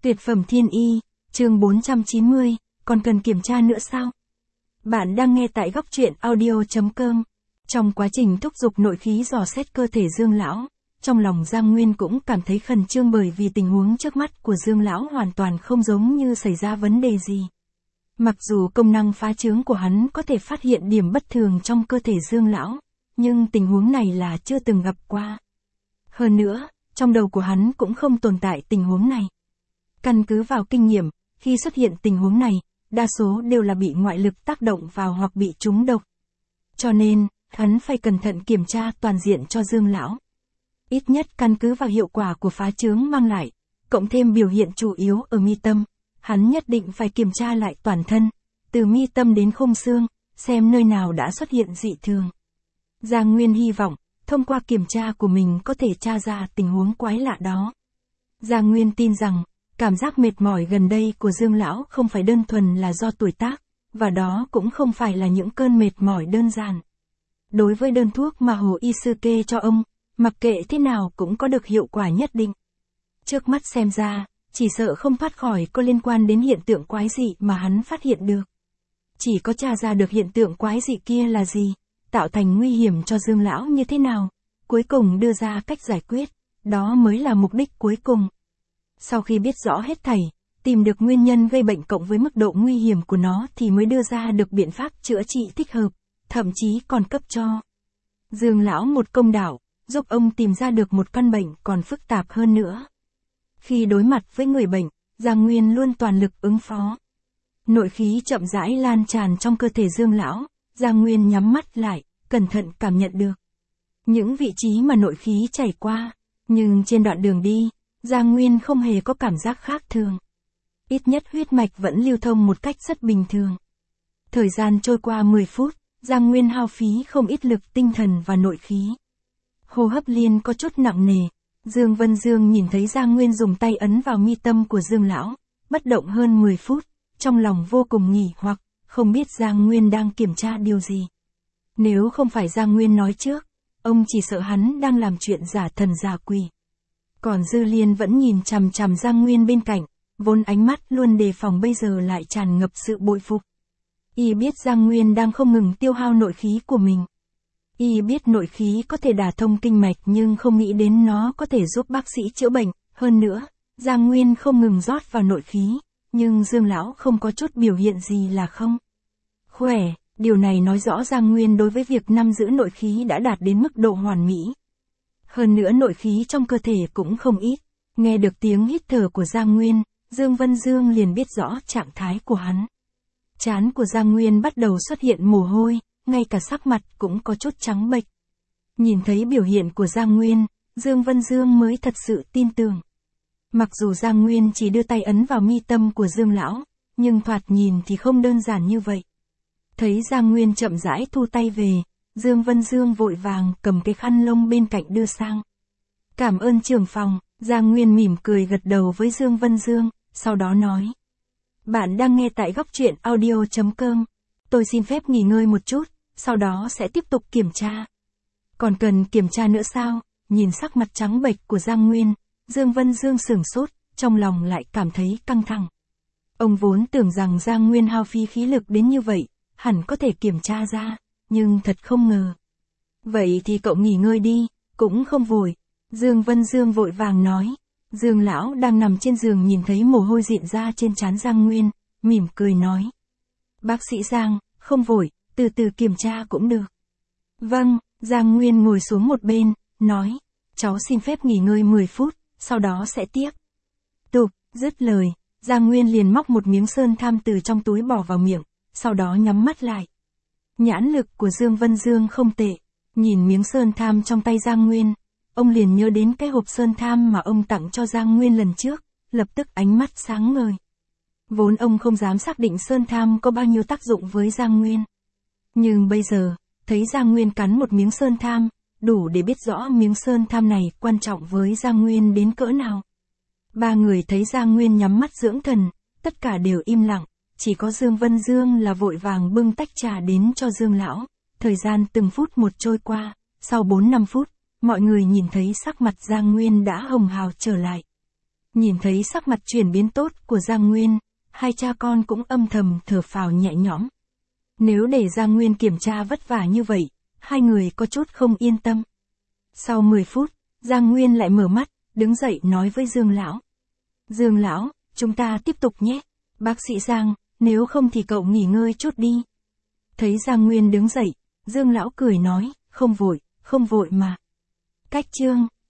Tuyệt phẩm thiên y, chương 490, còn cần kiểm tra nữa sao? Bạn đang nghe tại góc truyện audio.com. Trong quá trình thúc giục nội khí dò xét cơ thể Dương lão, trong lòng Giang Nguyên cũng cảm thấy khẩn trương bởi vì tình huống trước mắt của Dương lão hoàn toàn không giống như xảy ra vấn đề gì. Mặc dù công năng phá trướng của hắn có thể phát hiện điểm bất thường trong cơ thể Dương lão, nhưng tình huống này là chưa từng gặp qua. Hơn nữa, trong đầu của hắn cũng không tồn tại tình huống này. Căn cứ vào kinh nghiệm, khi xuất hiện tình huống này, đa số đều là bị ngoại lực tác động vào hoặc bị trúng độc. Cho nên, hắn phải cẩn thận kiểm tra toàn diện cho Dương lão. Ít nhất căn cứ vào hiệu quả của phá trướng mang lại, cộng thêm biểu hiện chủ yếu ở mi tâm, hắn nhất định phải kiểm tra lại toàn thân, từ mi tâm đến khung xương, xem nơi nào đã xuất hiện dị thường. Giang Nguyên hy vọng, thông qua kiểm tra của mình có thể tra ra tình huống quái lạ đó. Giang Nguyên tin rằng, cảm giác mệt mỏi gần đây của Dương lão không phải đơn thuần là do tuổi tác, và đó cũng không phải là những cơn mệt mỏi đơn giản. Đối với đơn thuốc mà Hồ y sư kê cho ông, mặc kệ thế nào cũng có được hiệu quả nhất định. Trước mắt xem ra, chỉ sợ không thoát khỏi có liên quan đến hiện tượng quái dị mà hắn phát hiện được. Chỉ có tra ra được hiện tượng quái dị kia là gì, tạo thành nguy hiểm cho Dương lão như thế nào, cuối cùng đưa ra cách giải quyết, đó mới là mục đích cuối cùng. Sau khi biết rõ hết thảy, tìm được nguyên nhân gây bệnh cộng với mức độ nguy hiểm của nó thì mới đưa ra được biện pháp chữa trị thích hợp, thậm chí còn cấp cho Dương lão một công đạo, giúp ông tìm ra được một căn bệnh còn phức tạp hơn nữa. Khi đối mặt với người bệnh, Giang Nguyên luôn toàn lực ứng phó. Nội khí chậm rãi lan tràn trong cơ thể Dương lão, Giang Nguyên nhắm mắt lại, cẩn thận cảm nhận được những vị trí mà nội khí chảy qua, nhưng trên đoạn đường đi, Giang Nguyên không hề có cảm giác khác thường. Ít nhất huyết mạch vẫn lưu thông một cách rất bình thường. Thời gian trôi qua 10 phút, Giang Nguyên hao phí không ít lực tinh thần và nội khí. Hô hấp liền có chút nặng nề. Dương Vân Dương nhìn thấy Giang Nguyên dùng tay ấn vào mi tâm của Dương lão, bất động hơn 10 phút, trong lòng vô cùng nghỉ hoặc, không biết Giang Nguyên đang kiểm tra điều gì. Nếu không phải Giang Nguyên nói trước, ông chỉ sợ hắn đang làm chuyện giả thần giả quỷ. Còn Dư Liên vẫn nhìn chằm chằm Giang Nguyên bên cạnh, vốn ánh mắt luôn đề phòng bây giờ lại tràn ngập sự bội phục. Y biết Giang Nguyên đang không ngừng tiêu hao nội khí của mình. Y biết nội khí có thể đả thông kinh mạch nhưng không nghĩ đến nó có thể giúp bác sĩ chữa bệnh. Hơn nữa, Giang Nguyên không ngừng rót vào nội khí, nhưng Dương lão không có chút biểu hiện gì là không khỏe. Điều này nói rõ Giang Nguyên đối với việc nắm giữ nội khí đã đạt đến mức độ hoàn mỹ. Hơn nữa nội khí trong cơ thể cũng không ít. Nghe được tiếng hít thở của Giang Nguyên, Dương Vân Dương liền biết rõ trạng thái của hắn. Trán của Giang Nguyên bắt đầu xuất hiện mồ hôi, ngay cả sắc mặt cũng có chút trắng bệch. Nhìn thấy biểu hiện của Giang Nguyên, Dương Vân Dương mới thật sự tin tưởng. Mặc dù Giang Nguyên chỉ đưa tay ấn vào mi tâm của Dương lão, nhưng thoạt nhìn thì không đơn giản như vậy. Thấy Giang Nguyên chậm rãi thu tay về, Dương Vân Dương vội vàng cầm cái khăn lông bên cạnh đưa sang. Cảm ơn trưởng phòng. Giang Nguyên mỉm cười gật đầu với Dương Vân Dương, sau đó nói. Bạn đang nghe tại góc truyện audio.com. Tôi xin phép nghỉ ngơi một chút, sau đó sẽ tiếp tục kiểm tra. Còn cần kiểm tra nữa sao? Nhìn sắc mặt trắng bệch của Giang Nguyên, Dương Vân Dương sửng sốt, trong lòng lại cảm thấy căng thẳng. Ông vốn tưởng rằng Giang Nguyên hao phí khí lực đến như vậy, hẳn có thể kiểm tra ra, nhưng thật không ngờ. Vậy thì cậu nghỉ ngơi đi, cũng không vội. Dương Vân Dương vội vàng nói. Dương lão đang nằm trên giường nhìn thấy mồ hôi rịn ra trên trán Giang Nguyên, mỉm cười nói. Bác sĩ Giang, không vội, từ từ kiểm tra cũng được. Vâng, Giang Nguyên ngồi xuống một bên, nói. Cháu xin phép nghỉ ngơi 10 phút, sau đó sẽ tiếp tục. Dứt lời, Giang Nguyên liền móc một miếng sơn tham từ trong túi bỏ vào miệng, sau đó nhắm mắt lại. Nhãn lực của Dương Vân Dương không tệ, nhìn miếng sơn tham trong tay Giang Nguyên. Ông liền nhớ đến cái hộp sơn tham mà ông tặng cho Giang Nguyên lần trước, lập tức ánh mắt sáng ngời. Vốn ông không dám xác định sơn tham có bao nhiêu tác dụng với Giang Nguyên. Nhưng bây giờ, thấy Giang Nguyên cắn một miếng sơn tham, đủ để biết rõ miếng sơn tham này quan trọng với Giang Nguyên đến cỡ nào. Ba người thấy Giang Nguyên nhắm mắt dưỡng thần, tất cả đều im lặng, chỉ có Dương Vân Dương là vội vàng bưng tách trà đến cho Dương lão. Thời gian từng phút một trôi qua, sau 4-5 phút, mọi người nhìn thấy sắc mặt Giang Nguyên đã hồng hào trở lại. Nhìn thấy sắc mặt chuyển biến tốt của Giang Nguyên, hai cha con cũng âm thầm thở phào nhẹ nhõm. Nếu để Giang Nguyên kiểm tra vất vả như vậy, hai người có chút không yên tâm. Sau 10 phút, Giang Nguyên lại mở mắt, đứng dậy nói với Dương lão. Dương lão, chúng ta tiếp tục nhé. Bác sĩ Giang, nếu không thì cậu nghỉ ngơi chút đi. Thấy Giang Nguyên đứng dậy, Dương lão cười nói, không vội mà. Cách chương